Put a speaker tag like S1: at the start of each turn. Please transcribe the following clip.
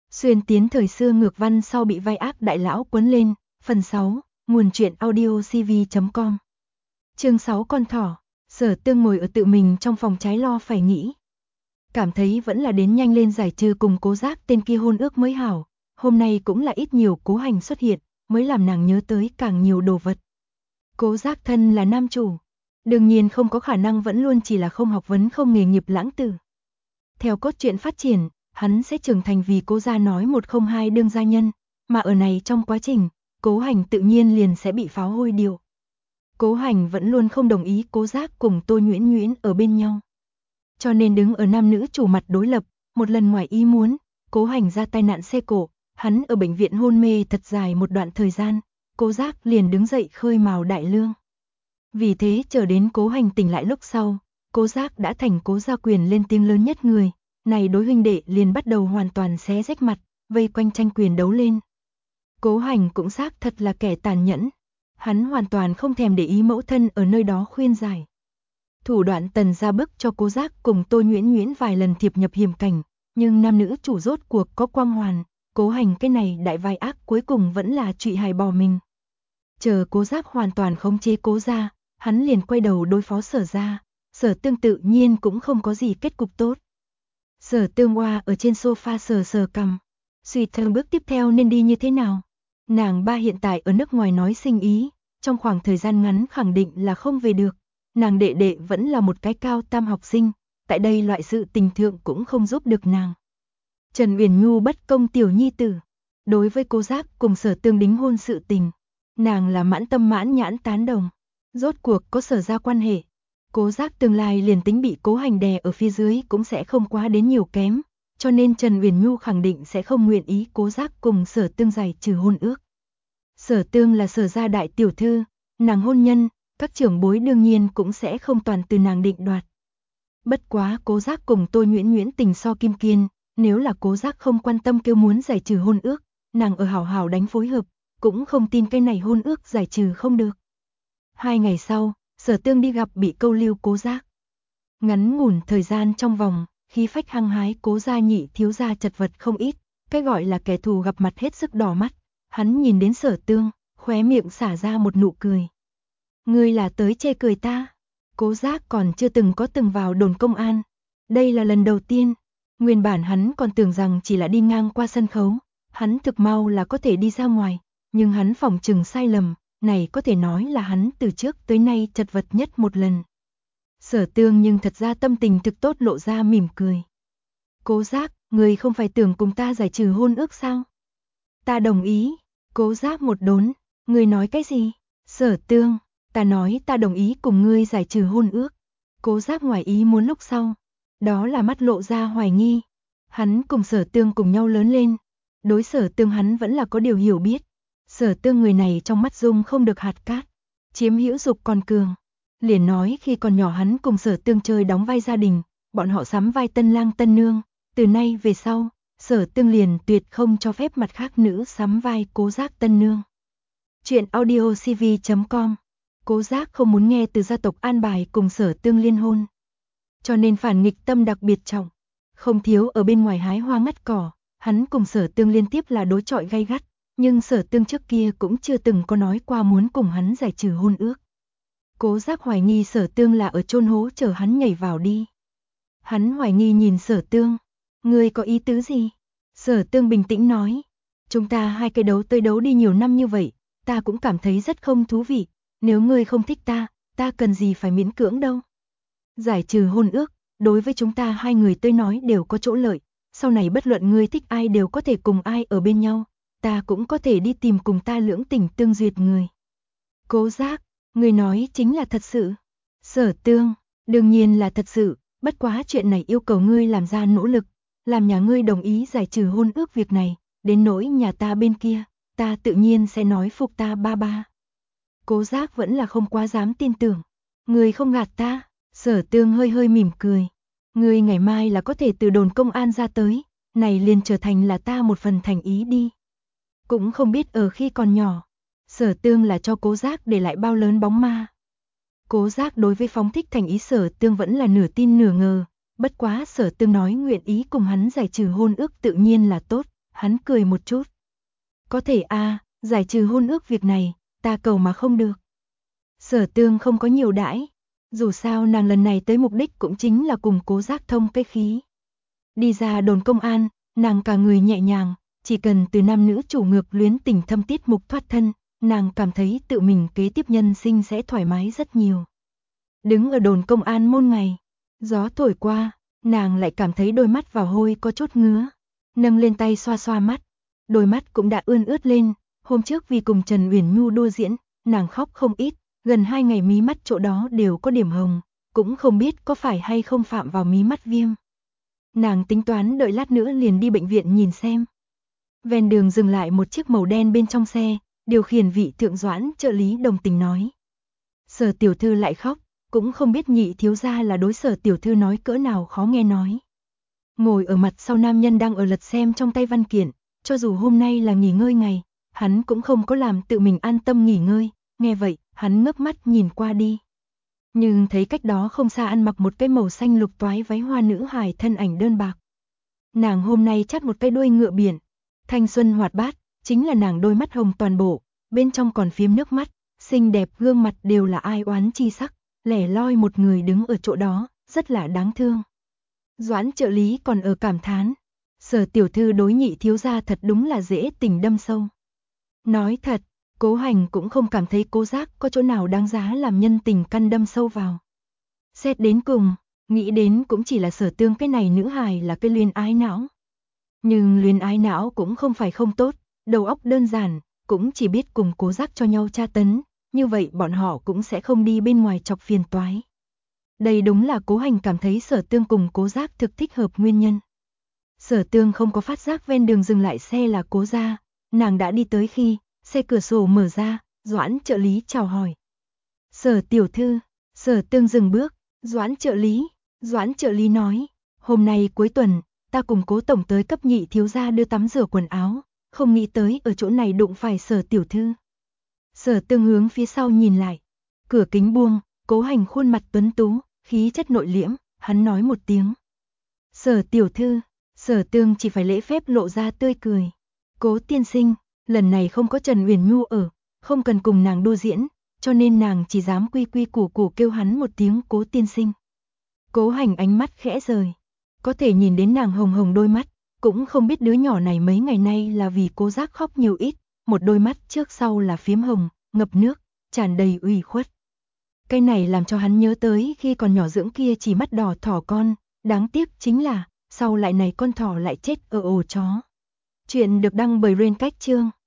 S1: Xuyên tiến thời xưa ngược văn sau bị vai ác đại lão quấn lên, phần 6, nguồn truyện audio cv.com. Chương 6 con thỏ. Sở Tương ngồi ở tự mình trong phòng trái lo phải nghĩ. Cảm thấy vẫn là đến nhanh lên giải trừ cùng Cố Giác tên kia hôn ước mới hảo, hôm nay cũng là ít nhiều Cố Hành xuất hiện, mới làm nàng nhớ tới càng nhiều đồ vật. Cố Giác thân là nam chủ, đương nhiên không có khả năng vẫn luôn chỉ là không học vấn không nghề nghiệp lãng tử. Theo cốt truyện phát triển, hắn sẽ trưởng thành vì Cố gia nói 102 đương gia nhân, mà ở này trong quá trình, Cố Hành tự nhiên liền sẽ bị pháo hôi điều. Cố Hành vẫn luôn không đồng ý Cố Giác cùng Tô Nhuyễn Nhuyễn ở bên nhau. Cho nên đứng ở nam nữ chủ mặt đối lập, một lần ngoài ý muốn, Cố Hành ra tai nạn xe cộ, hắn ở bệnh viện hôn mê thật dài một đoạn thời gian, Cố Giác liền đứng dậy khơi mào đại lương. Vì thế chờ đến Cố Hành tỉnh lại lúc sau, Cố Giác đã thành Cố gia quyền lên tiếng lớn nhất người, này đối huynh đệ liền bắt đầu hoàn toàn xé rách mặt, vây quanh tranh quyền đấu lên. Cố Hành cũng xác thật là kẻ tàn nhẫn, hắn hoàn toàn không thèm để ý mẫu thân ở nơi đó khuyên giải. Thủ đoạn tần ra bức cho Cố Giác cùng Tô Nhuyễn Nhuyễn vài lần thiệp nhập hiểm cảnh, nhưng nam nữ chủ rốt cuộc có quang hoàn, Cố Hành cái này đại vai ác cuối cùng vẫn là trụy hài bỏ mình. Chờ Cố Giác hoàn toàn khống chế Cố gia, hắn liền quay đầu đối phó Sở gia, Sở Tương tự nhiên cũng không có gì kết cục tốt. Sở Tương Hoa ở trên sofa sờ sờ cằm, suy thơ bước tiếp theo nên đi như thế nào. Nàng ba hiện tại ở nước ngoài nói sinh ý, trong khoảng thời gian ngắn khẳng định là không về được. Nàng đệ đệ vẫn là một cái cao tam học sinh, tại đây loại sự tình thượng cũng không giúp được nàng. Trần Uyển Nhu bất công tiểu nhi tử, đối với Cố Giác cùng Sở Tương đính hôn sự tình, nàng là mãn tâm mãn nhãn tán đồng. Rốt cuộc có Sở gia quan hệ, Cố Giác tương lai liền tính bị Cố Hành đè ở phía dưới cũng sẽ không quá đến nhiều kém, cho nên Trần Uyển Nhu khẳng định sẽ không nguyện ý Cố Giác cùng Sở Tương giải trừ hôn ước. Sở Tương là Sở gia đại tiểu thư, nàng hôn nhân, các trưởng bối đương nhiên cũng sẽ không toàn từ nàng định đoạt. Bất quá Cố Giác cùng Tô Nhuyễn Nhuyễn tình so kim kiên, nếu là Cố Giác không quan tâm kêu muốn giải trừ hôn ước, nàng ở hảo hảo đánh phối hợp, cũng không tin cái này hôn ước giải trừ không được. 2 ngày sau, Sở Tương đi gặp bị câu lưu Cố Giác. Ngắn ngủn thời gian trong vòng, khí phách hăng hái Cố gia nhị thiếu gia chật vật không ít, cái gọi là kẻ thù gặp mặt hết sức đỏ mắt, hắn nhìn đến Sở Tương, khóe miệng xả ra một nụ cười. Ngươi là tới chê cười ta? Cố Giác còn chưa từng vào đồn công an, đây là lần đầu tiên. Nguyên bản hắn còn tưởng rằng chỉ là đi ngang qua sân khấu, hắn thực mau là có thể đi ra ngoài, nhưng hắn phỏng chừng sai lầm, này có thể nói là hắn từ trước tới nay chật vật nhất một lần. Sở Tương nhưng thật ra tâm tình thực tốt lộ ra mỉm cười. Cố Giác, ngươi không phải tưởng cùng ta giải trừ hôn ước sao? Ta đồng ý. Cố Giác một đốn, ngươi nói cái gì? Sở Tương, ta nói ta đồng ý cùng ngươi giải trừ hôn ước. Cố Giác ngoài ý muốn lúc sau, đó là mắt lộ ra hoài nghi. Hắn cùng Sở Tương cùng nhau lớn lên, đối Sở Tương hắn vẫn là có điều hiểu biết. Sở Tương người này trong mắt dung không được hạt cát, chiếm hữu dục còn cường. Liền nói khi còn nhỏ hắn cùng Sở Tương chơi đóng vai gia đình, bọn họ sắm vai tân lang tân nương, từ nay về sau, Sở Tương liền tuyệt không cho phép mặt khác nữ sắm vai Cố Giác tân nương. Chuyện audio cv.com. Cố Giác không muốn nghe từ gia tộc an bài cùng Sở Tương liên hôn, cho nên phản nghịch tâm đặc biệt trọng, không thiếu ở bên ngoài hái hoa ngắt cỏ. Hắn cùng Sở Tương liên tiếp là đối chọi gay gắt, nhưng Sở Tương trước kia cũng chưa từng có nói qua muốn cùng hắn giải trừ hôn ước. Cố Giác hoài nghi Sở Tương là ở chôn hố chờ hắn nhảy vào đi. Hắn hoài nghi nhìn Sở Tương, ngươi có ý tứ gì? Sở Tương bình tĩnh nói, chúng ta hai cái đấu tới đấu đi nhiều năm như vậy, ta cũng cảm thấy rất không thú vị, nếu ngươi không thích ta cần gì phải miễn cưỡng đâu. Giải trừ hôn ước, đối với chúng ta hai người tới nói đều có chỗ lợi, sau này bất luận ngươi thích ai đều có thể cùng ai ở bên nhau, ta cũng có thể đi tìm cùng ta lưỡng tình tương duyệt người. Cố Giác, ngươi nói chính là thật sự? Sở Tương, đương nhiên là thật sự, bất quá chuyện này yêu cầu ngươi làm ra nỗ lực, làm nhà ngươi đồng ý giải trừ hôn ước việc này, đến nỗi nhà ta bên kia, ta tự nhiên sẽ nói phục ta ba ba. Cố Giác vẫn là không quá dám tin tưởng, ngươi không gạt ta. Sở Tương hơi hơi mỉm cười, ngươi ngày mai là có thể từ đồn công an ra tới, này liền trở thành là ta một phần thành ý đi. Cũng không biết ở khi còn nhỏ, Sở Tương là cho Cố Giác để lại bao lớn bóng ma. Cố Giác đối với phóng thích thành ý Sở Tương vẫn là nửa tin nửa ngờ, bất quá Sở Tương nói nguyện ý cùng hắn giải trừ hôn ước tự nhiên là tốt, hắn cười một chút. Có thể giải trừ hôn ước việc này, ta cầu mà không được. Sở Tương không có nhiều đãi, dù sao nàng lần này tới mục đích cũng chính là cùng Cố Giác thông cái khí. Đi ra đồn công an, nàng cả người nhẹ nhàng, chỉ cần từ nam nữ chủ ngược luyến tình thâm tiết mục thoát thân, nàng cảm thấy tự mình kế tiếp nhân sinh sẽ thoải mái rất nhiều. Đứng ở đồn công an môn ngày, gió thổi qua, nàng lại cảm thấy đôi mắt vào hôi có chút ngứa, nâng lên tay xoa xoa mắt, đôi mắt cũng đã ươn ướt lên, hôm trước vì cùng Trần Uyển Nhu đua diễn, nàng khóc không ít, gần 2 ngày mí mắt chỗ đó đều có điểm hồng, cũng không biết có phải hay không phạm vào mí mắt viêm. Nàng tính toán đợi lát nữa liền đi bệnh viện nhìn xem. Ven đường dừng lại một chiếc màu đen bên trong xe, điều khiển vị thượng Doãn trợ lý đồng tình nói. Sở tiểu thư lại khóc, cũng không biết nhị thiếu gia là đối Sở tiểu thư nói cỡ nào khó nghe nói. Ngồi ở mặt sau nam nhân đang ở lật xem trong tay văn kiện, cho dù hôm nay là nghỉ ngơi ngày, hắn cũng không có làm tự mình an tâm nghỉ ngơi, nghe vậy, hắn ngước mắt nhìn qua đi. Nhưng thấy cách đó không xa ăn mặc một cái màu xanh lục toái váy hoa nữ hài thân ảnh đơn bạc. Nàng hôm nay chắt một cái đuôi ngựa biển, thanh xuân hoạt bát, chính là nàng đôi mắt hồng toàn bộ, bên trong còn phiếm nước mắt, xinh đẹp gương mặt đều là ai oán chi sắc, lẻ loi một người đứng ở chỗ đó, rất là đáng thương. Doãn trợ lý còn ở cảm thán, Sở tiểu thư đối nhị thiếu gia thật đúng là dễ tình đâm sâu. Nói thật, Cố Hành cũng không cảm thấy Cố Giác có chỗ nào đáng giá làm nhân tình căn đâm sâu vào. Xét đến cùng, nghĩ đến cũng chỉ là Sở Tương cái này nữ hài là cái luyến ái não. Nhưng luyến ái não cũng không phải không tốt, đầu óc đơn giản, cũng chỉ biết cùng Cố Giác cho nhau tra tấn, như vậy bọn họ cũng sẽ không đi bên ngoài chọc phiền toái. Đây đúng là Cố Hành cảm thấy Sở Tương cùng Cố Giác thực thích hợp nguyên nhân. Sở Tương không có phát giác ven đường dừng lại xe là Cố gia, nàng đã đi tới khi xe cửa sổ mở ra, Doãn trợ lý chào hỏi. Sở tiểu thư, Sở Tương dừng bước, Doãn trợ lý nói, hôm nay cuối tuần, ta cùng Cố tổng tới cấp nhị thiếu gia đưa tắm rửa quần áo, không nghĩ tới ở chỗ này đụng phải Sở tiểu thư. Sở Tương hướng phía sau nhìn lại, cửa kính buông, Cố Hành khuôn mặt tuấn tú, khí chất nội liễm, hắn nói một tiếng. Sở tiểu thư, Sở Tương chỉ phải lễ phép lộ ra tươi cười. Cố tiên sinh, lần này không có Trần Uyển Nhu ở, không cần cùng nàng đua diễn, cho nên nàng chỉ dám quy quy củ củ kêu hắn một tiếng Cố tiên sinh. Cố Hành ánh mắt khẽ rời, có thể nhìn đến nàng hồng hồng đôi mắt, cũng không biết đứa nhỏ này mấy ngày nay là vì Cố Giác khóc nhiều ít, một đôi mắt trước sau là phiếm hồng, ngập nước, tràn đầy ủy khuất. Cái này làm cho hắn nhớ tới khi còn nhỏ dưỡng kia chỉ mắt đỏ thỏ con, đáng tiếc chính là, sau lại này con thỏ lại chết ở ổ chó. Chuyện được đăng bởi Rain Cách Chương.